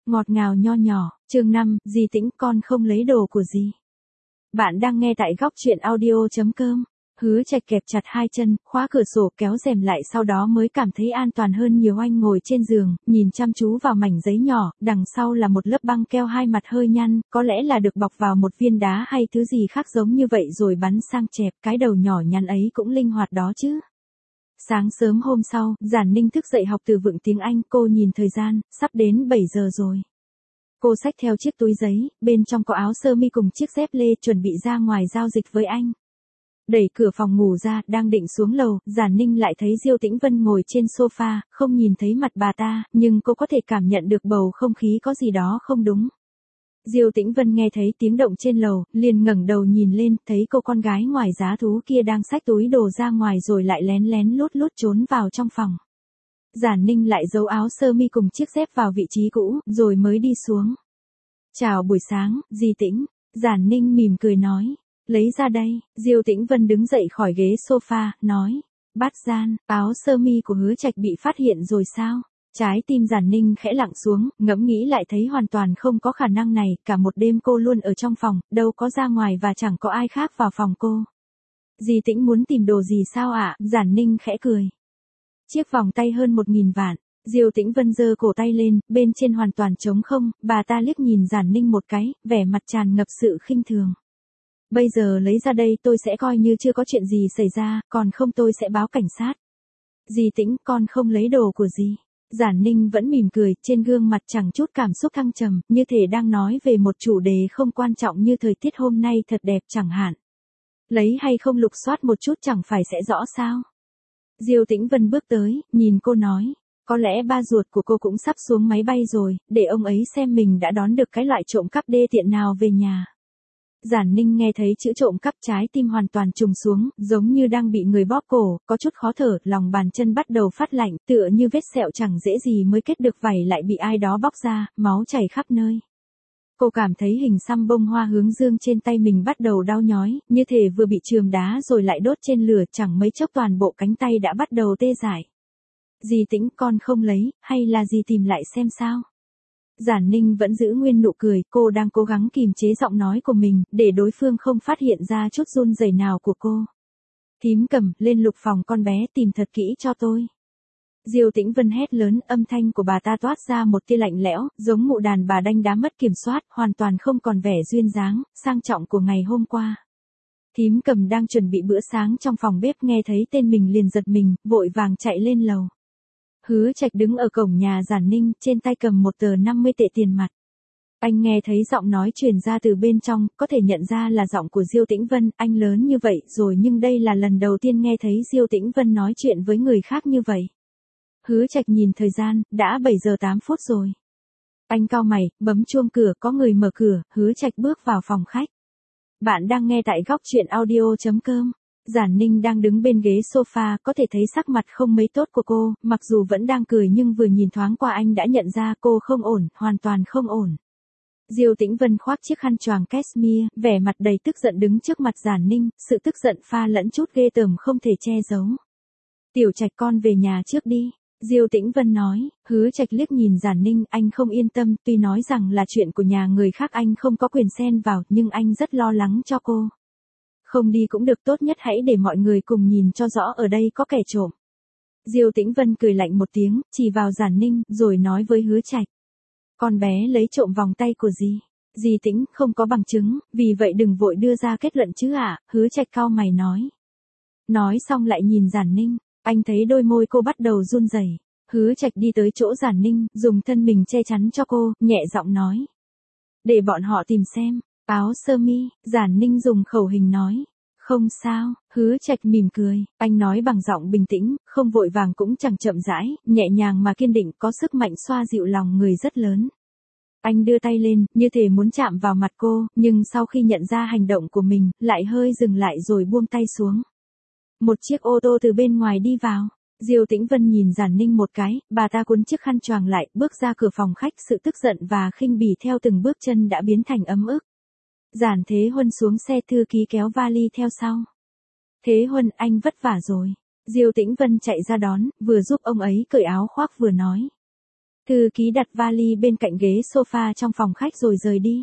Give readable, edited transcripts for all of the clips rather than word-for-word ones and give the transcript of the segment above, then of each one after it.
Ngọt ngào nho nhỏ, chương 5, Di Tĩnh con không lấy đồ của dì. Bạn đang nghe tại góc truyện audio.com. Hứa Trạch kẹp chặt hai chân, khóa cửa sổ kéo rèm lại sau đó mới cảm thấy an toàn hơn nhiều. Anh ngồi trên giường, nhìn chăm chú vào mảnh giấy nhỏ, đằng sau là một lớp băng keo hai mặt hơi nhăn, có lẽ là được bọc vào một viên đá hay thứ gì khác giống như vậy rồi bắn sang chẹp, cái đầu nhỏ nhắn ấy cũng linh hoạt đó chứ. Sáng sớm hôm sau, Giản Ninh thức dậy học từ vựng tiếng Anh, cô nhìn thời gian, sắp đến 7 giờ rồi. Cô xách theo chiếc túi giấy, bên trong có áo sơ mi cùng chiếc dép lê chuẩn bị ra ngoài giao dịch với anh. Đẩy cửa phòng ngủ ra, đang định xuống lầu, Giản Ninh lại thấy Diêu Tĩnh Vân ngồi trên sofa, không nhìn thấy mặt bà ta, nhưng cô có thể cảm nhận được bầu không khí có gì đó không đúng. Diêu Tĩnh Vân nghe thấy tiếng động trên lầu, liền ngẩng đầu nhìn lên, thấy cô con gái ngoài giá thú kia đang xách túi đồ ra ngoài rồi lại lén lén lút lút trốn vào trong phòng. Giản Ninh lại giấu áo sơ mi cùng chiếc dép vào vị trí cũ, rồi mới đi xuống. Chào buổi sáng, Di Tĩnh. Giản Ninh mỉm cười nói. Lấy ra đây. Diêu Tĩnh Vân đứng dậy khỏi ghế sofa, nói. Bát Gian, áo sơ mi của Hứa Trạch bị phát hiện rồi sao? Trái tim Giản Ninh khẽ lặng xuống, ngẫm nghĩ lại thấy hoàn toàn không có khả năng này, cả một đêm cô luôn ở trong phòng, đâu có ra ngoài và chẳng có ai khác vào phòng cô. Di Tĩnh muốn tìm đồ gì sao ạ? Giản Ninh khẽ cười. Chiếc vòng tay hơn 1.000 vạn. Diêu Tĩnh Vân giơ cổ tay lên, bên trên hoàn toàn trống không, bà ta liếc nhìn Giản Ninh một cái, vẻ mặt tràn ngập sự khinh thường. Bây giờ lấy ra đây tôi sẽ coi như chưa có chuyện gì xảy ra, còn không tôi sẽ báo cảnh sát. Di Tĩnh, con không lấy đồ của dì. Giản Ninh vẫn mỉm cười, trên gương mặt chẳng chút cảm xúc thăng trầm, như thể đang nói về một chủ đề không quan trọng như thời tiết hôm nay thật đẹp chẳng hạn. Lấy hay không lục soát một chút chẳng phải sẽ rõ sao? Diêu Tĩnh Vân bước tới, nhìn cô nói, có lẽ ba ruột của cô cũng sắp xuống máy bay rồi, để ông ấy xem mình đã đón được cái loại trộm cắp đê tiện nào về nhà. Giản Ninh nghe thấy chữ trộm cắp, trái tim hoàn toàn trùng xuống, giống như đang bị người bóp cổ, có chút khó thở, lòng bàn chân bắt đầu phát lạnh, tựa như vết sẹo chẳng dễ gì mới kết được vảy lại bị ai đó bóc ra, máu chảy khắp nơi. Cô cảm thấy hình xăm bông hoa hướng dương trên tay mình bắt đầu đau nhói, như thể vừa bị chườm đá rồi lại đốt trên lửa, chẳng mấy chốc toàn bộ cánh tay đã bắt đầu tê dại. Di Tĩnh, con không lấy, hay là dì tìm lại xem sao? Giản Ninh vẫn giữ nguyên nụ cười, cô đang cố gắng kìm chế giọng nói của mình, để đối phương không phát hiện ra chút run rẩy nào của cô. Thím Cầm, lên lục phòng con bé tìm thật kỹ cho tôi. Diêu Tĩnh Vân hét lớn, âm thanh của bà ta toát ra một tia lạnh lẽo, giống mụ đàn bà đanh đá mất kiểm soát, hoàn toàn không còn vẻ duyên dáng, sang trọng của ngày hôm qua. Thím Cầm đang chuẩn bị bữa sáng trong phòng bếp, nghe thấy tên mình liền giật mình, vội vàng chạy lên lầu. Hứa Trạch đứng ở cổng nhà Giản Ninh, trên tay cầm một tờ 50 tệ tiền mặt. Anh nghe thấy giọng nói truyền ra từ bên trong, có thể nhận ra là giọng của Diêu Tĩnh Vân, anh lớn như vậy rồi nhưng đây là lần đầu tiên nghe thấy Diêu Tĩnh Vân nói chuyện với người khác như vậy. Hứa Trạch nhìn thời gian, đã 7 giờ 8 phút rồi. Anh cau mày, bấm chuông cửa, có người mở cửa, Hứa Trạch bước vào phòng khách. Bạn đang nghe tại góc truyện audio.com. Giản Ninh đang đứng bên ghế sofa, có thể thấy sắc mặt không mấy tốt của cô, mặc dù vẫn đang cười nhưng vừa nhìn thoáng qua anh đã nhận ra cô không ổn, hoàn toàn không ổn. Diêu Tĩnh Vân khoác chiếc khăn choàng cashmere, vẻ mặt đầy tức giận đứng trước mặt Giản Ninh, sự tức giận pha lẫn chút ghê tởm không thể che giấu. Tiểu Trạch, con về nhà trước đi. Diêu Tĩnh Vân nói. Hứa Trạch liếc nhìn Giản Ninh, anh không yên tâm, tuy nói rằng là chuyện của nhà người khác anh không có quyền xen vào, nhưng anh rất lo lắng cho cô. Không đi cũng được, tốt nhất hãy để mọi người cùng nhìn cho rõ ở đây có kẻ trộm. Diêu Tĩnh Vân cười lạnh một tiếng, chỉ vào Giản Ninh, rồi nói với Hứa Trạch. Con bé lấy trộm vòng tay của dì. Di Tĩnh, không có bằng chứng, vì vậy đừng vội đưa ra kết luận chứ ạ, Hứa Trạch cau mày nói. Nói xong lại nhìn Giản Ninh, anh thấy đôi môi cô bắt đầu run rẩy. Hứa Trạch đi tới chỗ Giản Ninh, dùng thân mình che chắn cho cô, nhẹ giọng nói. Để bọn họ tìm xem. Áo sơ mi, Giản Ninh dùng khẩu hình nói. Không sao, Hứa Trạch mỉm cười, anh nói bằng giọng bình tĩnh, không vội vàng cũng chẳng chậm rãi, nhẹ nhàng mà kiên định, có sức mạnh xoa dịu lòng người rất lớn. Anh đưa tay lên, như thể muốn chạm vào mặt cô, nhưng sau khi nhận ra hành động của mình, lại hơi dừng lại rồi buông tay xuống. Một chiếc ô tô từ bên ngoài đi vào. Diêu Tĩnh Vân nhìn Giản Ninh một cái, bà ta cuốn chiếc khăn choàng lại, bước ra cửa phòng khách, sự tức giận và khinh bỉ theo từng bước chân đã biến thành ấm ức. Giản Thế Huân xuống xe, thư ký kéo vali theo sau. Thế Huân, anh vất vả rồi. Diêu Tĩnh Vân chạy ra đón, vừa giúp ông ấy cởi áo khoác vừa nói. Thư ký đặt vali bên cạnh ghế sofa trong phòng khách rồi rời đi.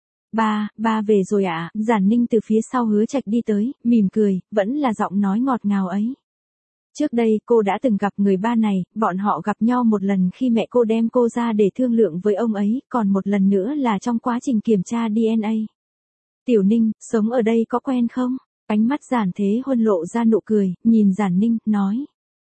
Ba về rồi ạ. Giản Ninh từ phía sau Hứa Trạch đi tới, mỉm cười, vẫn là giọng nói ngọt ngào ấy. Trước đây cô đã từng gặp người ba này, bọn họ gặp nhau một lần khi mẹ cô đem cô ra để thương lượng với ông ấy, còn một lần nữa là trong quá trình kiểm tra DNA. Tiểu Ninh, sống ở đây có quen không? Ánh mắt Giản Thế Huân lộ ra nụ cười, nhìn Giản Ninh, nói.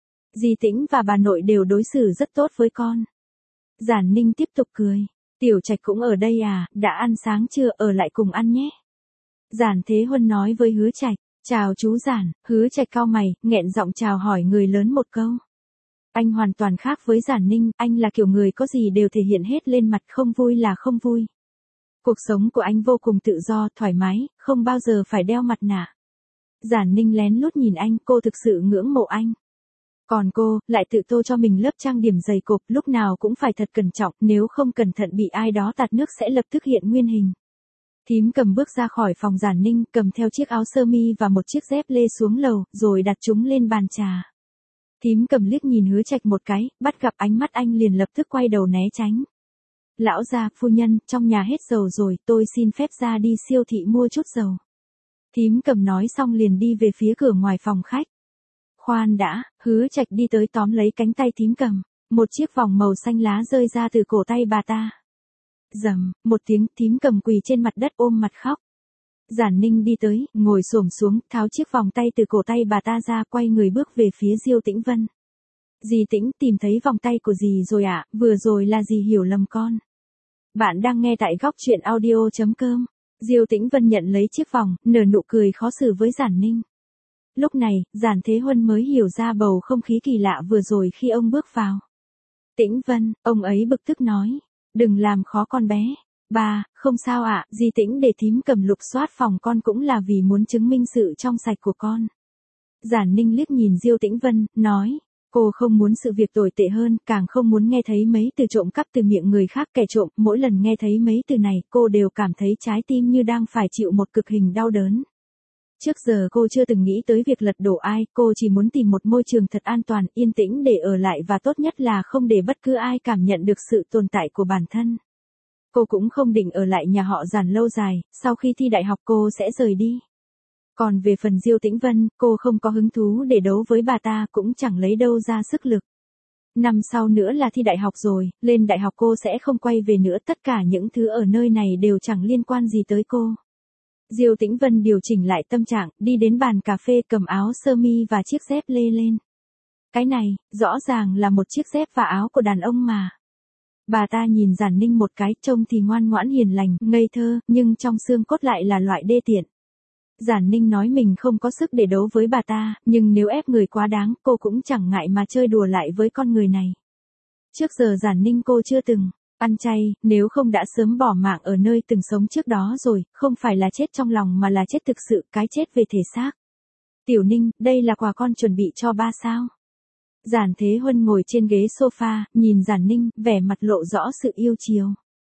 Dì Tĩnh và bà nội đều đối xử rất tốt với con. Giản Ninh tiếp tục cười. Tiểu Trạch cũng ở đây à, đã ăn sáng chưa, ở lại cùng ăn nhé. Giản Thế Huân nói với Hứa Trạch. Chào chú Giản. Hứa Trạch cau mày, nghẹn giọng chào hỏi người lớn một câu. Anh hoàn toàn khác với Giản Ninh, anh là kiểu người có gì đều thể hiện hết lên mặt, không vui là không vui. Cuộc sống của anh vô cùng tự do, thoải mái, không bao giờ phải đeo mặt nạ. Giản Ninh lén lút nhìn anh, cô thực sự ngưỡng mộ anh. Còn cô, lại tự tô cho mình lớp trang điểm dày cộp, lúc nào cũng phải thật cẩn trọng, nếu không cẩn thận bị ai đó tạt nước sẽ lập tức hiện nguyên hình. Thím Cầm bước ra khỏi phòng Giản Ninh, cầm theo chiếc áo sơ mi và một chiếc dép lê xuống lầu, rồi đặt chúng lên bàn trà. Thím Cầm liếc nhìn Hứa Trạch một cái, bắt gặp ánh mắt anh liền lập tức quay đầu né tránh. Lão gia, phu nhân, trong nhà hết dầu rồi, tôi xin phép ra đi siêu thị mua chút dầu. Thím Cầm nói xong liền đi về phía cửa ngoài phòng khách. Khoan đã, Hứa Trạch đi tới tóm lấy cánh tay Thím Cầm, một chiếc vòng màu xanh lá rơi ra từ cổ tay bà ta. Rầm, một tiếng, Thím Cầm quỳ trên mặt đất ôm mặt khóc. Giản Ninh đi tới, ngồi xổm xuống, tháo chiếc vòng tay từ cổ tay bà ta ra, quay người bước về phía Diêu Tĩnh Vân. Dì Tĩnh, tìm thấy vòng tay của dì rồi ạ, vừa rồi là dì hiểu lầm con. Bạn đang nghe tại góc truyện audio.com. Diêu Tĩnh Vân nhận lấy chiếc vòng, nở nụ cười khó xử với Giản Ninh. Lúc này, Giản Thế Huân mới hiểu ra bầu không khí kỳ lạ vừa rồi khi ông bước vào. Tĩnh Vân, ông ấy bực tức nói. Đừng làm khó con bé. Bà, không sao ạ, dì Tĩnh để Thím Cầm lục soát phòng con cũng là vì muốn chứng minh sự trong sạch của con. Giản Ninh liếc nhìn Diêu Tĩnh Vân, nói. Cô không muốn sự việc tồi tệ hơn, càng không muốn nghe thấy mấy từ trộm cắp từ miệng người khác kẻ trộm, mỗi lần nghe thấy mấy từ này, cô đều cảm thấy trái tim như đang phải chịu một cực hình đau đớn. Trước giờ cô chưa từng nghĩ tới việc lật đổ ai, cô chỉ muốn tìm một môi trường thật an toàn, yên tĩnh để ở lại và tốt nhất là không để bất cứ ai cảm nhận được sự tồn tại của bản thân. Cô cũng không định ở lại nhà họ Giản lâu dài, sau khi thi đại học cô sẽ rời đi. Còn về phần Diêu Tĩnh Vân, cô không có hứng thú để đấu với bà ta, cũng chẳng lấy đâu ra sức lực. Năm sau nữa là thi đại học rồi, lên đại học cô sẽ không quay về nữa, tất cả những thứ ở nơi này đều chẳng liên quan gì tới cô. Diêu Tĩnh Vân điều chỉnh lại tâm trạng, đi đến bàn cà phê cầm áo sơ mi và chiếc dép lê lên. Cái này, rõ ràng là một chiếc dép và áo của đàn ông mà. Bà ta nhìn Giản Ninh một cái, trông thì ngoan ngoãn hiền lành, ngây thơ, nhưng trong xương cốt lại là loại đê tiện. Giản Ninh nói mình không có sức để đấu với bà ta, nhưng nếu ép người quá đáng, cô cũng chẳng ngại mà chơi đùa lại với con người này. Trước giờ Giản Ninh cô chưa từng ăn chay, nếu không đã sớm bỏ mạng ở nơi từng sống trước đó rồi, không phải là chết trong lòng mà là chết thực sự, cái chết về thể xác. Tiểu Ninh, đây là quà con chuẩn bị cho ba sao? Giản Thế Huân ngồi trên ghế sofa, nhìn Giản Ninh, vẻ mặt lộ rõ sự yêu chiều.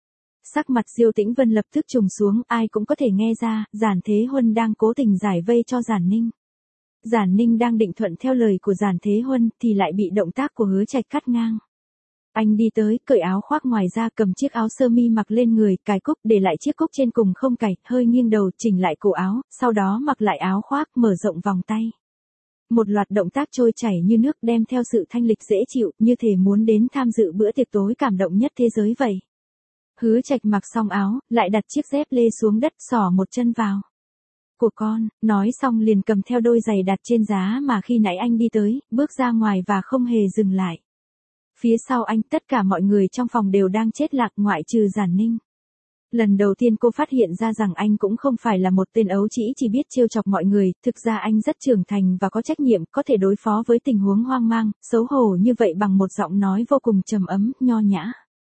Sắc mặt Diêu Tĩnh Vân lập tức trùng xuống, ai cũng có thể nghe ra, Giản Thế Huân đang cố tình giải vây cho Giản Ninh. Giản Ninh đang định thuận theo lời của Giản Thế Huân, thì lại bị động tác của Hứa Trạch cắt ngang. Anh đi tới, cởi áo khoác ngoài ra, cầm chiếc áo sơ mi mặc lên người, cài cúc, để lại chiếc cúc trên cùng không cài, hơi nghiêng đầu, chỉnh lại cổ áo, sau đó mặc lại áo khoác, mở rộng vòng tay. Một loạt động tác trôi chảy như nước, đem theo sự thanh lịch dễ chịu, như thể muốn đến tham dự bữa tiệc tối cảm động nhất thế giới vậy. Hứa Trạch mặc xong áo, lại đặt chiếc dép lê xuống đất, xỏ một chân vào. Của con, nói xong liền cầm theo đôi giày đặt trên giá mà khi nãy anh đi tới, bước ra ngoài và không hề dừng lại. Phía sau anh, tất cả mọi người trong phòng đều đang chết lặng ngoại trừ Giản Ninh. Lần đầu tiên cô phát hiện ra rằng anh cũng không phải là một tên ấu trĩ chỉ biết trêu chọc mọi người, thực ra anh rất trưởng thành và có trách nhiệm, có thể đối phó với tình huống hoang mang, xấu hổ như vậy bằng một giọng nói vô cùng trầm ấm, nho nhã.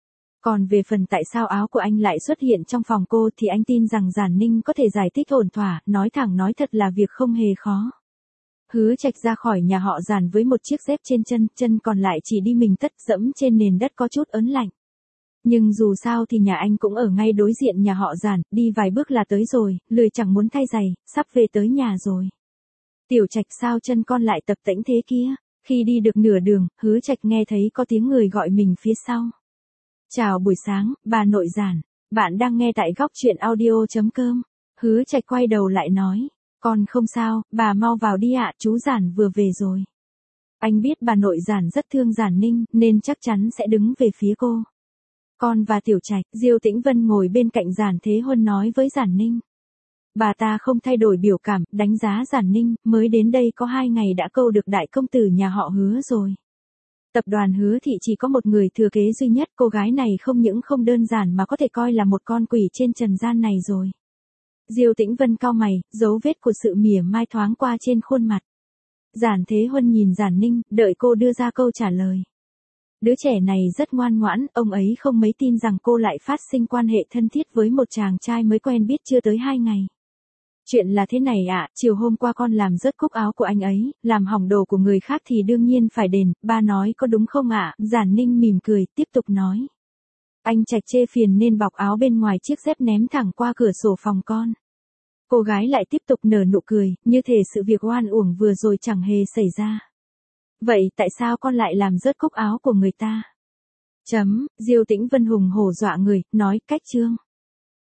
Còn về phần tại sao áo của anh lại xuất hiện trong phòng cô thì anh tin rằng Giản Ninh có thể giải thích ổn thỏa, nói thẳng nói thật là việc không hề khó. Hứa Trạch ra khỏi nhà họ Giản với một chiếc dép trên chân, chân còn lại chỉ đi mình tất, dẫm trên nền đất có chút ớn lạnh. Nhưng dù sao thì nhà anh cũng ở ngay đối diện nhà họ Giản, đi vài bước là tới rồi, lười chẳng muốn thay giày, sắp về tới nhà rồi. Tiểu Trạch, sao chân con lại tập tễnh thế kia? Khi đi được nửa đường, Hứa Trạch nghe thấy có tiếng người gọi mình phía sau. Chào buổi sáng, bà nội Giản. Bạn đang nghe tại góc chuyện audio.com. Hứa Trạch quay đầu lại nói. Con không sao, bà mau vào đi ạ, chú Giản vừa về rồi. Anh biết bà nội Giản rất thương Giản Ninh, nên chắc chắn sẽ đứng về phía cô. Con và Tiểu Trạch, Diêu Tĩnh Vân ngồi bên cạnh Giản Thế Huân nói với Giản Ninh. Bà ta không thay đổi biểu cảm, đánh giá Giản Ninh, mới đến đây có 2 ngày đã câu được đại công tử nhà họ Hứa rồi. Tập đoàn Hứa Thị chỉ có một người thừa kế duy nhất, cô gái này không những không đơn giản mà có thể coi là một con quỷ trên trần gian này rồi. Diêu Tĩnh Vân cau mày, dấu vết của sự mỉa mai thoáng qua trên khuôn mặt. Giản Thế Huân nhìn Giản Ninh, đợi cô đưa ra câu trả lời. Đứa trẻ này rất ngoan ngoãn, ông ấy không mấy tin rằng cô lại phát sinh quan hệ thân thiết với một chàng trai mới quen biết chưa tới 2 ngày. Chuyện là thế này ạ, chiều hôm qua con làm rớt cúc áo của anh ấy, làm hỏng đồ của người khác thì đương nhiên phải đền, ba nói có đúng không ạ? Giản Ninh mỉm cười, tiếp tục nói. Anh Trạch chê phiền nên bọc áo bên ngoài chiếc dép ném thẳng qua cửa sổ phòng con. Cô gái lại tiếp tục nở nụ cười, như thể sự việc oan uổng vừa rồi chẳng hề xảy ra. Vậy tại sao con lại làm rớt cúc áo của người ta? Diêu Tĩnh Vân hùng hổ dọa người, nói cách trương.